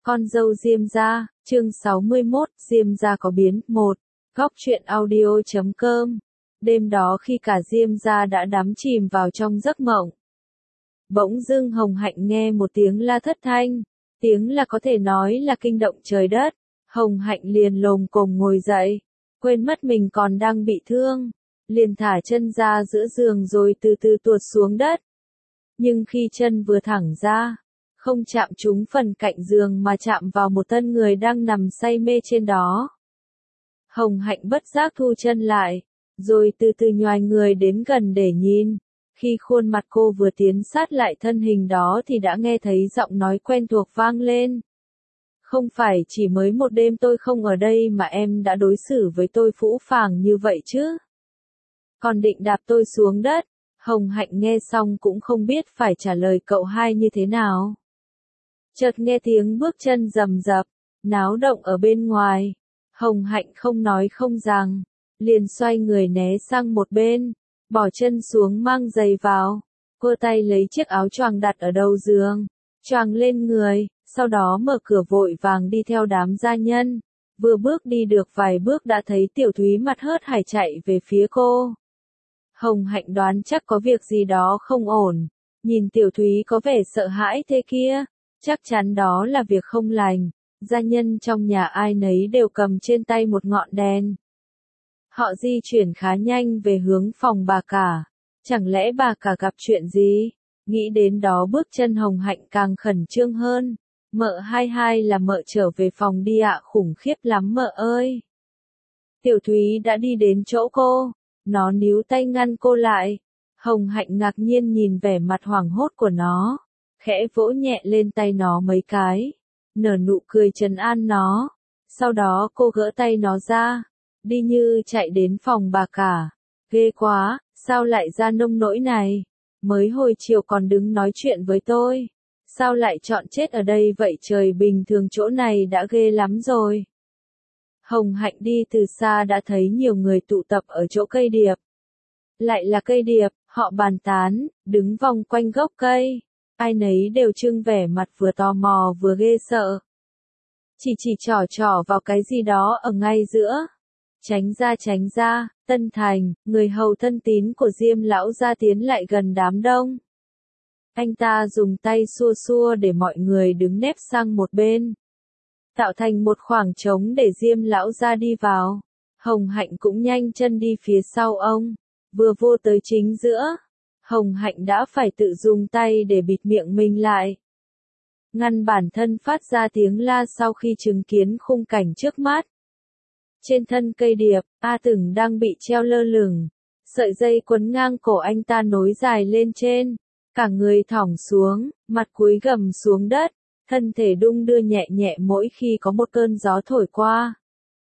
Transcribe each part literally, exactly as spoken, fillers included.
Con dâu Diêm gia, chương sáu mươi mốt, Diêm gia có biến, một. Góc truyện audio chấm com. Đêm đó khi cả Diêm gia đã đắm chìm vào trong giấc mộng, bỗng dưng Hồng Hạnh nghe một tiếng la thất thanh, tiếng là có thể nói là kinh động trời đất. Hồng Hạnh liền lồm cồm ngồi dậy, quên mất mình còn đang bị thương, liền thả chân ra giữa giường rồi từ từ tuột xuống đất. Nhưng khi chân vừa thẳng ra, không chạm trúng phần cạnh giường mà chạm vào một thân người đang nằm say mê trên đó. Hồng Hạnh bất giác thu chân lại, rồi từ từ nhoài người đến gần để nhìn. Khi khuôn mặt cô vừa tiến sát lại thân hình đó thì đã nghe thấy giọng nói quen thuộc vang lên. Không phải chỉ mới một đêm tôi không ở đây mà em đã đối xử với tôi phũ phàng như vậy chứ? Còn định đạp tôi xuống đất. Hồng Hạnh nghe xong cũng không biết phải trả lời cậu hai như thế nào. Chợt nghe tiếng bước chân rầm rập, náo động ở bên ngoài. Hồng Hạnh không nói không rằng, liền xoay người né sang một bên, bỏ chân xuống mang giày vào. Cô tay lấy chiếc áo choàng đặt ở đầu giường, choàng lên người, sau đó mở cửa vội vàng đi theo đám gia nhân. Vừa bước đi được vài bước đã thấy Tiểu Thúy mặt hớt hải chạy về phía cô. Hồng Hạnh đoán chắc có việc gì đó không ổn, nhìn Tiểu Thúy có vẻ sợ hãi thế kia, chắc chắn đó là việc không lành. Gia nhân trong nhà ai nấy đều cầm trên tay một ngọn đèn. Họ di chuyển khá nhanh về hướng phòng bà cả. Chẳng lẽ bà cả gặp chuyện gì? Nghĩ đến đó bước chân Hồng Hạnh càng khẩn trương hơn. Mợ hai hai là mợ trở về phòng đi ạ, khủng khiếp lắm mợ ơi. Tiểu Thúy đã đi đến chỗ cô. Nó níu tay ngăn cô lại. Hồng Hạnh ngạc nhiên nhìn vẻ mặt hoảng hốt của nó, khẽ vỗ nhẹ lên tay nó mấy cái, nở nụ cười trấn an nó. Sau đó cô gỡ tay nó ra, đi như chạy đến phòng bà cả. Ghê quá, sao lại ra nông nỗi này? Mới hồi chiều còn đứng nói chuyện với tôi, sao lại chọn chết ở đây vậy trời, bình thường chỗ này đã ghê lắm rồi. Hồng Hạnh đi từ xa đã thấy nhiều người tụ tập ở chỗ cây điệp. Lại là cây điệp, họ bàn tán, đứng vòng quanh gốc cây. Ai nấy đều trưng vẻ mặt vừa tò mò vừa ghê sợ. Chỉ chỉ trỏ trỏ vào cái gì đó ở ngay giữa. Tránh ra tránh ra, Tân Thành, người hầu thân tín của Diêm lão gia tiến lại gần đám đông. Anh ta dùng tay xua xua để mọi người đứng nép sang một bên, tạo thành một khoảng trống để Diêm lão gia đi vào. Hồng Hạnh cũng nhanh chân đi phía sau ông, vừa vô tới chính giữa, Hồng Hạnh đã phải tự dùng tay để bịt miệng mình lại, ngăn bản thân phát ra tiếng la sau khi chứng kiến khung cảnh trước mắt. Trên thân cây điệp, A Tưởng đang bị treo lơ lửng, sợi dây quấn ngang cổ anh ta nối dài lên trên, cả người thõng xuống, mặt cúi gằm xuống đất, thân thể đung đưa nhẹ nhẹ mỗi khi có một cơn gió thổi qua.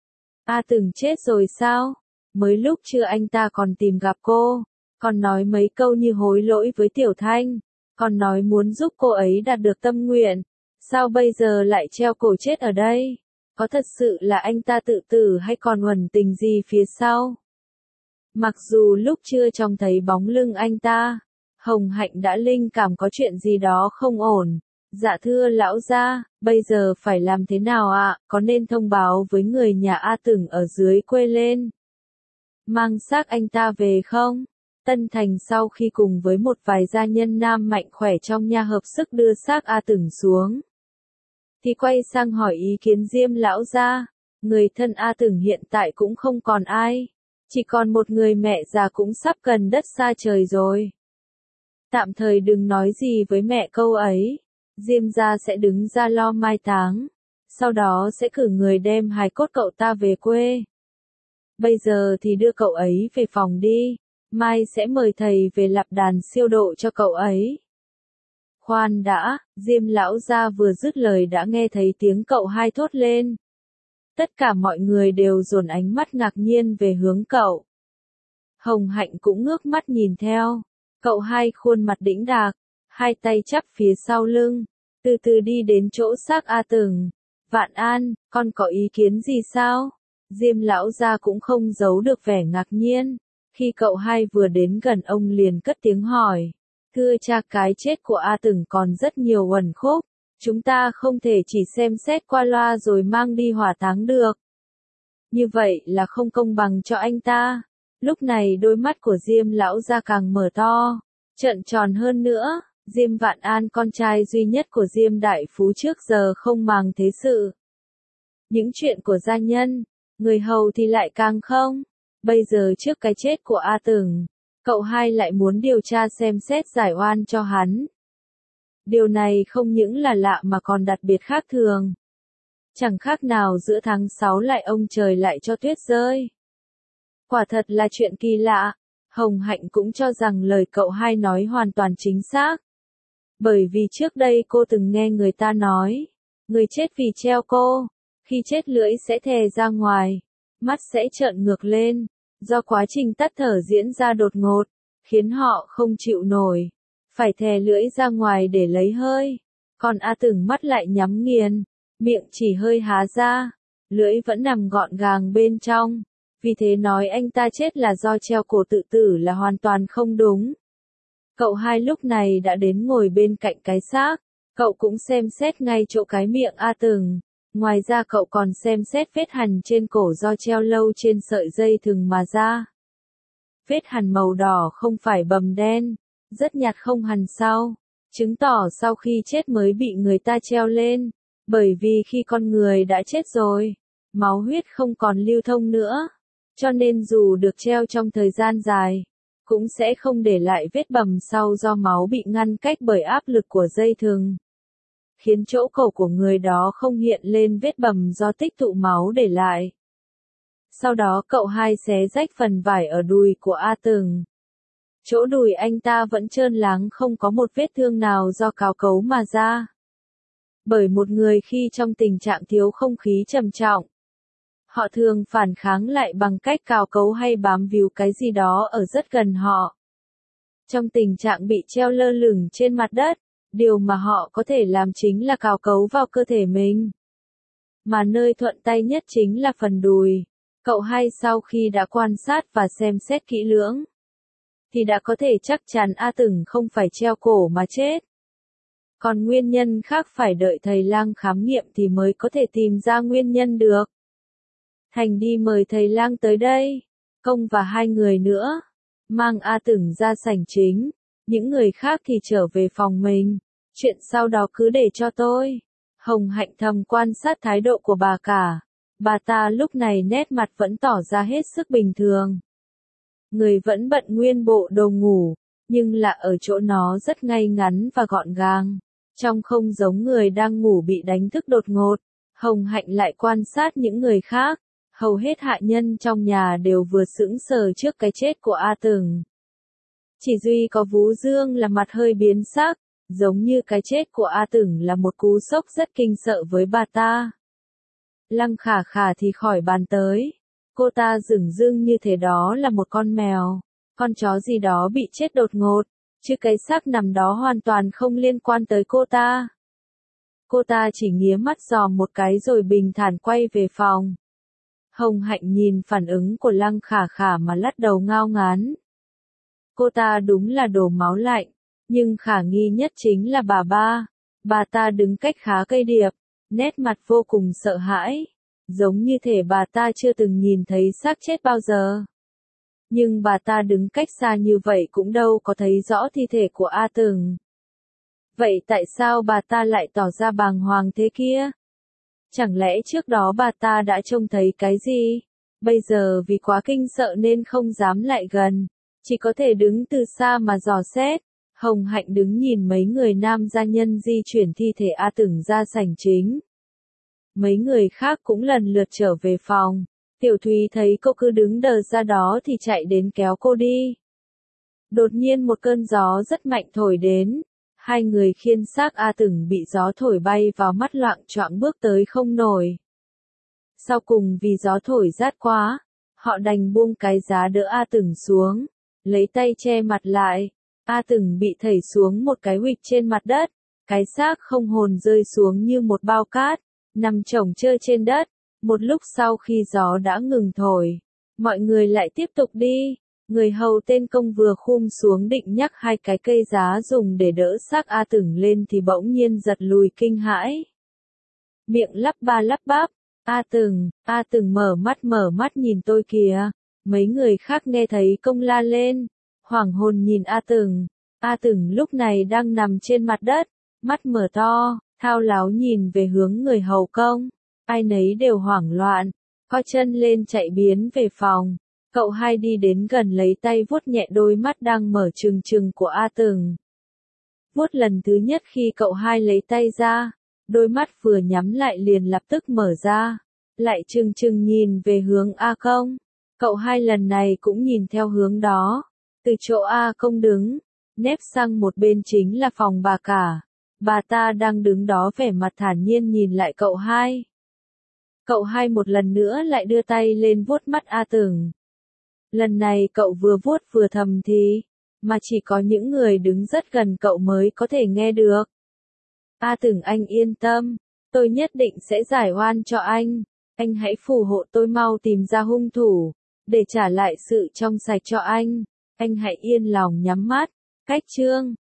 A Tưởng chết rồi sao? Mới lúc trưa anh ta còn tìm gặp cô, còn nói mấy câu như hối lỗi với Tiểu Thanh, còn nói muốn giúp cô ấy đạt được tâm nguyện. Sao bây giờ lại treo cổ chết ở đây? Có thật sự là anh ta tự tử hay còn uẩn tình gì phía sau? Mặc dù lúc chưa trông thấy bóng lưng anh ta, Hồng Hạnh đã linh cảm có chuyện gì đó không ổn. Dạ thưa lão gia, bây giờ phải làm thế nào ạ? Có nên thông báo với người nhà A Tưởng ở dưới quê lên mang xác anh ta về không? Tân Thành sau khi cùng với một vài gia nhân nam mạnh khỏe trong nhà hợp sức đưa xác A Tưởng xuống, thì quay sang hỏi ý kiến Diêm lão gia. Người thân A Tưởng hiện tại cũng không còn ai, chỉ còn một người mẹ già cũng sắp gần đất xa trời rồi. Tạm thời đừng nói gì với mẹ câu ấy, Diêm gia sẽ đứng ra lo mai táng, sau đó sẽ cử người đem hài cốt cậu ta về quê. Bây giờ thì đưa cậu ấy về phòng đi, mai sẽ mời thầy về lặp đàn siêu độ cho cậu ấy. Khoan đã, Diêm lão gia vừa dứt lời đã nghe thấy tiếng cậu hai thốt lên. Tất cả mọi người đều dồn ánh mắt ngạc nhiên về hướng cậu. Hồng Hạnh cũng ngước mắt nhìn theo. Cậu hai khuôn mặt đĩnh đạc, hai tay chắp phía sau lưng, từ từ đi đến chỗ xác A Tưởng. Vạn An, con có ý kiến gì sao? Diêm lão gia cũng không giấu được vẻ ngạc nhiên. Khi cậu hai vừa đến gần ông liền cất tiếng hỏi. Thưa cha, cái chết của A Tưởng còn rất nhiều uẩn khúc. Chúng ta không thể chỉ xem xét qua loa rồi mang đi hỏa táng được. Như vậy là không công bằng cho anh ta. Lúc này đôi mắt của Diêm lão gia càng mở to, trợn tròn hơn nữa. Diêm Vạn An, con trai duy nhất của Diêm đại phú trước giờ không màng thế sự. Những chuyện của gia nhân, người hầu thì lại càng không. Bây giờ trước cái chết của A Tưởng, cậu hai lại muốn điều tra xem xét giải oan cho hắn. Điều này không những là lạ mà còn đặc biệt khác thường. Chẳng khác nào giữa tháng sáu lại ông trời lại cho tuyết rơi. Quả thật là chuyện kỳ lạ. Hồng Hạnh cũng cho rằng lời cậu hai nói hoàn toàn chính xác. Bởi vì trước đây cô từng nghe người ta nói, người chết vì treo cô, khi chết lưỡi sẽ thè ra ngoài, mắt sẽ trợn ngược lên, do quá trình tắt thở diễn ra đột ngột, khiến họ không chịu nổi, phải thè lưỡi ra ngoài để lấy hơi. Còn A Tưởng mắt lại nhắm nghiền, miệng chỉ hơi há ra, lưỡi vẫn nằm gọn gàng bên trong. Vì thế nói anh ta chết là do treo cổ tự tử là hoàn toàn không đúng. Cậu hai lúc này đã đến ngồi bên cạnh cái xác, cậu cũng xem xét ngay chỗ cái miệng A Tưởng. Ngoài ra cậu còn xem xét vết hằn trên cổ do treo lâu trên sợi dây thừng mà ra. Vết hằn màu đỏ không phải bầm đen, rất nhạt không hằn sau, chứng tỏ sau khi chết mới bị người ta treo lên, bởi vì khi con người đã chết rồi, máu huyết không còn lưu thông nữa, cho nên dù được treo trong thời gian dài, cũng sẽ không để lại vết bầm sau do máu bị ngăn cách bởi áp lực của dây thừng, khiến chỗ cổ của người đó không hiện lên vết bầm do tích tụ máu để lại. Sau đó cậu hai xé rách phần vải ở đùi của A Tưởng. Chỗ đùi anh ta vẫn trơn láng không có một vết thương nào do cào cấu mà ra. Bởi một người khi trong tình trạng thiếu không khí trầm trọng, họ thường phản kháng lại bằng cách cào cấu hay bám víu cái gì đó ở rất gần họ. Trong tình trạng bị treo lơ lửng trên mặt đất, điều mà họ có thể làm chính là cào cấu vào cơ thể mình. Mà nơi thuận tay nhất chính là phần đùi. Cậu hai sau khi đã quan sát và xem xét kỹ lưỡng, thì đã có thể chắc chắn A Tưởng không phải treo cổ mà chết. Còn nguyên nhân khác phải đợi thầy lang khám nghiệm thì mới có thể tìm ra nguyên nhân được. Thành đi mời thầy lang tới đây, Công và hai người nữa, mang A Tưởng ra sảnh chính, những người khác thì trở về phòng mình, chuyện sau đó cứ để cho tôi. Hồng Hạnh thầm quan sát thái độ của bà cả, bà ta lúc này nét mặt vẫn tỏ ra hết sức bình thường. Người vẫn bận nguyên bộ đồ ngủ, nhưng là ở chỗ nó rất ngay ngắn và gọn gàng, trông không giống người đang ngủ bị đánh thức đột ngột. Hồng Hạnh lại quan sát những người khác, hầu hết hạ nhân trong nhà đều vừa sững sờ trước cái chết của A Tưởng. Chỉ duy có Vũ Dương là mặt hơi biến sắc, giống như cái chết của A Tưởng là một cú sốc rất kinh sợ với bà ta. Lăng Khả Khả thì khỏi bàn tới, cô ta dửng dưng như thế đó là một con mèo, con chó gì đó bị chết đột ngột, chứ cái xác nằm đó hoàn toàn không liên quan tới cô ta. Cô ta chỉ nghía mắt dòm một cái rồi bình thản quay về phòng. Hồng Hạnh nhìn phản ứng của Lăng Khả Khả mà lắc đầu ngao ngán. Cô ta đúng là đồ máu lạnh, nhưng khả nghi nhất chính là bà ba. Bà ta đứng cách khá cây điệp, nét mặt vô cùng sợ hãi, giống như thể bà ta chưa từng nhìn thấy xác chết bao giờ. Nhưng bà ta đứng cách xa như vậy cũng đâu có thấy rõ thi thể của A Tưởng. Vậy tại sao bà ta lại tỏ ra bàng hoàng thế kia? Chẳng lẽ trước đó bà ta đã trông thấy cái gì? Bây giờ vì quá kinh sợ nên không dám lại gần, chỉ có thể đứng từ xa mà dò xét. Hồng Hạnh đứng nhìn mấy người nam gia nhân di chuyển thi thể A Tưởng ra sảnh chính. Mấy người khác cũng lần lượt trở về phòng. Tiểu Thúy thấy cô cứ đứng đờ ra đó thì chạy đến kéo cô đi. Đột nhiên một cơn gió rất mạnh thổi đến. Hai người khiêng xác A Tưởng bị gió thổi bay vào mắt loạng choạng bước tới không nổi. Sau cùng vì gió thổi rát quá, họ đành buông cái giá đỡ A Tưởng xuống, lấy tay che mặt lại. A Tưởng bị thảy xuống một cái huỵch trên mặt đất, cái xác không hồn rơi xuống như một bao cát, nằm chồng chơ trên đất. Một lúc sau khi gió đã ngừng thổi, mọi người lại tiếp tục đi, Người hầu tên Công vừa khum xuống định nhắc hai cái cây giá dùng để đỡ xác A Tưởng lên thì bỗng nhiên giật lùi kinh hãi. Miệng lắp ba lắp bắp, A Tưởng, A Tưởng mở mắt mở mắt nhìn tôi kìa. Mấy người khác nghe thấy Công la lên, hoảng hồn nhìn A Tưởng. A Tưởng lúc này đang nằm trên mặt đất, mắt mở to, thao láo nhìn về hướng người hầu Công. Ai nấy đều hoảng loạn, co chân lên chạy biến về phòng. Cậu hai đi đến gần lấy tay vuốt nhẹ đôi mắt đang mở trừng trừng của A Tưởng. Vuốt lần thứ nhất khi cậu hai lấy tay ra, đôi mắt vừa nhắm lại liền lập tức mở ra, lại trừng trừng nhìn về hướng A Công. Cậu hai lần này cũng nhìn theo hướng đó, từ chỗ A Công đứng, nép sang một bên chính là phòng bà cả. Bà ta đang đứng đó vẻ mặt thản nhiên nhìn lại cậu hai. Cậu hai một lần nữa lại đưa tay lên vuốt mắt A Tưởng. Lần này cậu vừa vuốt vừa thầm thì, mà chỉ có những người đứng rất gần cậu mới có thể nghe được. A Tưởng anh yên tâm, tôi nhất định sẽ giải oan cho anh, anh hãy phù hộ tôi mau tìm ra hung thủ, để trả lại sự trong sạch cho anh, anh hãy yên lòng nhắm mắt. Cách chương